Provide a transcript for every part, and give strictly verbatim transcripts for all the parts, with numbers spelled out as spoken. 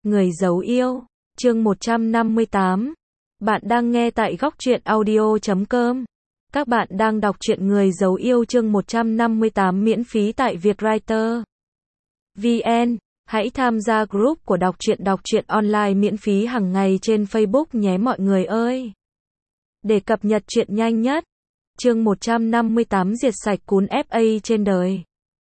Người giấu yêu, chương một trăm năm mươi tám. Bạn đang nghe tại góc truyện audio chấm com. Các bạn đang đọc truyện Người giấu yêu chương một trăm năm mươi tám miễn phí tại Vietwriter vê en. Hãy tham gia group của đọc truyện đọc truyện online miễn phí hàng ngày trên Facebook nhé mọi người ơi. Để cập nhật truyện nhanh nhất. Chương một trăm năm mươi tám diệt sạch cún ép a trên đời.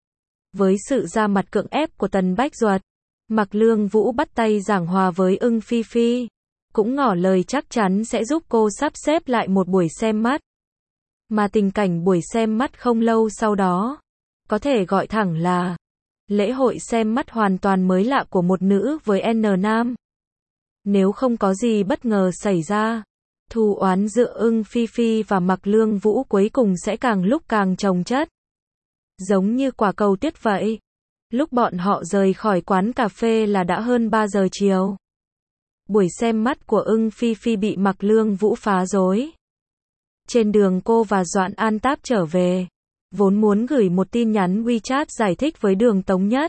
Với sự ra mặt cưỡng ép của Tần Bách Duật, Mạc Lương Vũ bắt tay giảng hòa với Ưng Phi Phi, cũng ngỏ lời chắc chắn sẽ giúp cô sắp xếp lại một buổi xem mắt. Mà tình cảnh buổi xem mắt không lâu sau đó, có thể gọi thẳng là lễ hội xem mắt hoàn toàn mới lạ của một nữ với N nam. Nếu không có gì bất ngờ xảy ra, thù oán giữa Ưng Phi Phi và Mạc Lương Vũ cuối cùng sẽ càng lúc càng chồng chất. Giống như quả cầu tuyết vậy. Lúc bọn họ rời khỏi quán cà phê là đã hơn ba giờ chiều. Buổi xem mắt của Ưng Phi Phi bị Mạc Lương Vũ phá rối. Trên đường cô và Doãn An Táp trở về, vốn muốn gửi một tin nhắn WeChat giải thích với Đường Tống Nhất.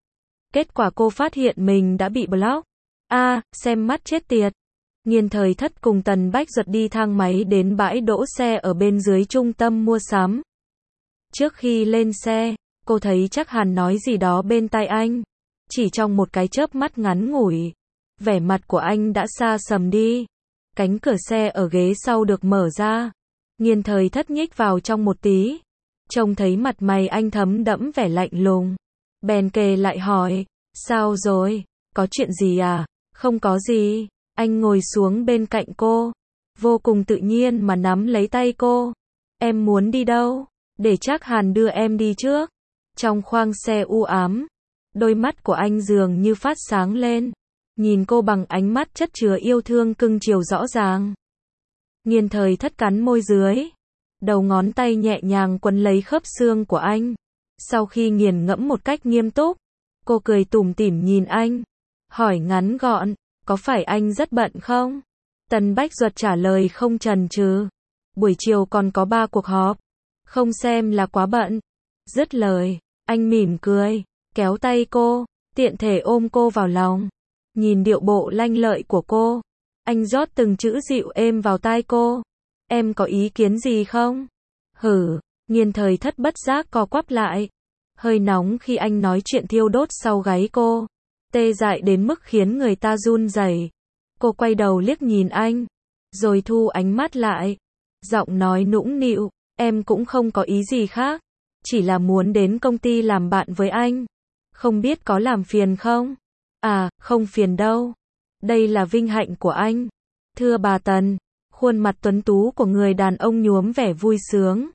Kết quả cô phát hiện mình đã bị block. A, à, xem mắt chết tiệt. Nghiên Thời Thất cùng Tần Bách Duật đi thang máy đến bãi đỗ xe ở bên dưới trung tâm mua sắm. Trước khi lên xe, cô thấy chắc Hàn nói gì đó bên tai anh. Chỉ trong một cái chớp mắt ngắn ngủi, vẻ mặt của anh đã xa sầm đi. Cánh cửa xe ở ghế sau được mở ra. Nghiên Thời Thất nhích vào trong một tí. Trông thấy mặt mày anh thấm đẫm vẻ lạnh lùng. Bèn kề lại hỏi, sao rồi, có chuyện gì à? Không có gì. Anh ngồi xuống bên cạnh cô, vô cùng tự nhiên mà nắm lấy tay cô. Em muốn đi đâu? Để chắc Hàn đưa em đi trước. Trong khoang xe u ám, đôi mắt của anh dường như phát sáng lên, nhìn cô bằng ánh mắt chất chứa yêu thương cưng chiều rõ ràng. Nghiên Thời Thất cắn môi dưới, đầu ngón tay nhẹ nhàng quấn lấy khớp xương của anh. Sau khi nghiền ngẫm một cách nghiêm túc, cô cười tủm tỉm nhìn anh, hỏi ngắn gọn, có phải anh rất bận không? Tần Bách Duật trả lời không chần chừ, buổi chiều còn có ba cuộc họp, không xem là quá bận. Dứt lời, anh mỉm cười, kéo tay cô, tiện thể ôm cô vào lòng. Nhìn điệu bộ lanh lợi của cô, anh rót từng chữ dịu êm vào tai cô. Em có ý kiến gì không? Hử, Nghiên Thời Thất bất giác co quắp lại. Hơi nóng khi anh nói chuyện thiêu đốt sau gáy cô, tê dại đến mức khiến người ta run rẩy. Cô quay đầu liếc nhìn anh, rồi thu ánh mắt lại. Giọng nói nũng nịu, em cũng không có ý gì khác. Chỉ là muốn đến công ty làm bạn với anh. Không biết có làm phiền không? À, không phiền đâu. Đây là vinh hạnh của anh. Thưa bà Tần, khuôn mặt tuấn tú của người đàn ông nhuốm vẻ vui sướng.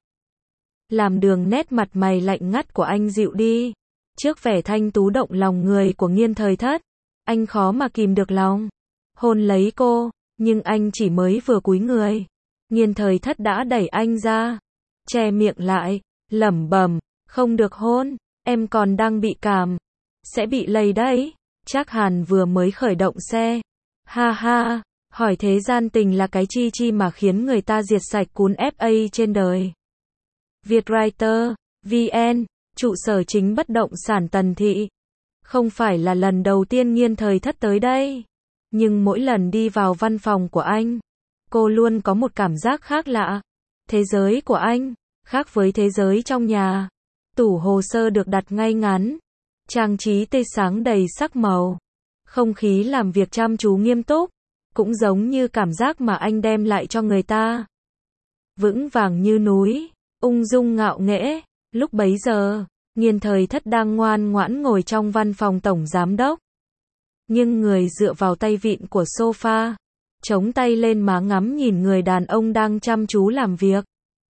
Làm đường nét mặt mày lạnh ngắt của anh dịu đi. Trước vẻ thanh tú động lòng người của Nghiên Thời Thất, anh khó mà kìm được lòng. Hôn lấy cô, nhưng anh chỉ mới vừa cúi người. Nghiên Thời Thất đã đẩy anh ra, che miệng lại, lẩm bẩm, không được hôn, em còn đang bị cảm, sẽ bị lây đấy. Chắc Hàn vừa mới khởi động xe. Ha ha, hỏi thế gian tình là cái chi chi mà khiến người ta diệt sạch cún ép a trên đời. Vietwriter vê en, trụ sở chính bất động sản Tần Thị. Không phải là lần đầu tiên Nghiên Thời Thất tới đây, nhưng mỗi lần đi vào văn phòng của anh, cô luôn có một cảm giác khác lạ. Thế giới của anh khác với thế giới trong nhà. Tủ hồ sơ được đặt ngay ngắn, trang trí tươi sáng đầy sắc màu. Không khí làm việc chăm chú nghiêm túc, cũng giống như cảm giác mà anh đem lại cho người ta. Vững vàng như núi, ung dung ngạo nghễ. Lúc bấy giờ, Nghiên Thời Thất đang ngoan ngoãn ngồi trong văn phòng tổng giám đốc. Nhưng người dựa vào tay vịn của sofa, chống tay lên má ngắm nhìn người đàn ông đang chăm chú làm việc.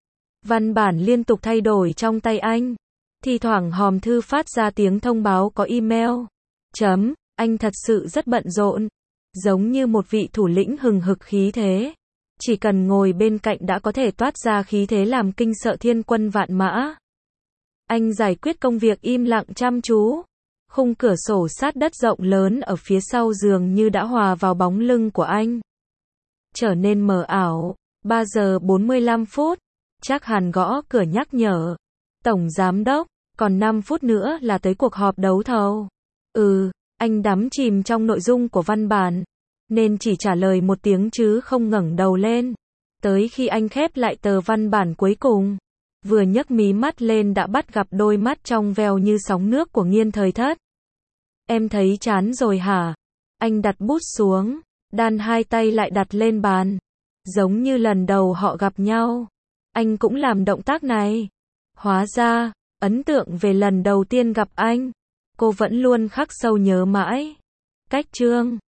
Văn bản liên tục thay đổi trong tay anh. Thi thoảng hòm thư phát ra tiếng thông báo có email. Chấm, anh thật sự rất bận rộn. Giống như một vị thủ lĩnh hừng hực khí thế. Chỉ cần ngồi bên cạnh đã có thể toát ra khí thế làm kinh sợ thiên quân vạn mã. Anh giải quyết công việc im lặng chăm chú. Khung cửa sổ sát đất rộng lớn ở phía sau dường như đã hòa vào bóng lưng của anh, trở nên mờ ảo. ba giờ bốn mươi lăm phút. Chắc Hàn gõ cửa nhắc nhở. Tổng giám đốc, còn năm phút nữa là tới cuộc họp đấu thầu. Ừ, Anh đắm chìm trong nội dung của văn bản, nên chỉ trả lời một tiếng chứ không ngẩng đầu lên. Tới khi anh khép lại tờ văn bản cuối cùng, vừa nhấc mí mắt lên đã bắt gặp đôi mắt trong veo như sóng nước của Nghiên Thời Thất. Em thấy chán rồi hả? Anh đặt bút xuống, đan hai tay lại đặt lên bàn. Giống như lần đầu họ gặp nhau, anh cũng làm động tác này. Hóa ra, ấn tượng về lần đầu tiên gặp anh, cô vẫn luôn khắc sâu nhớ mãi. Cách chương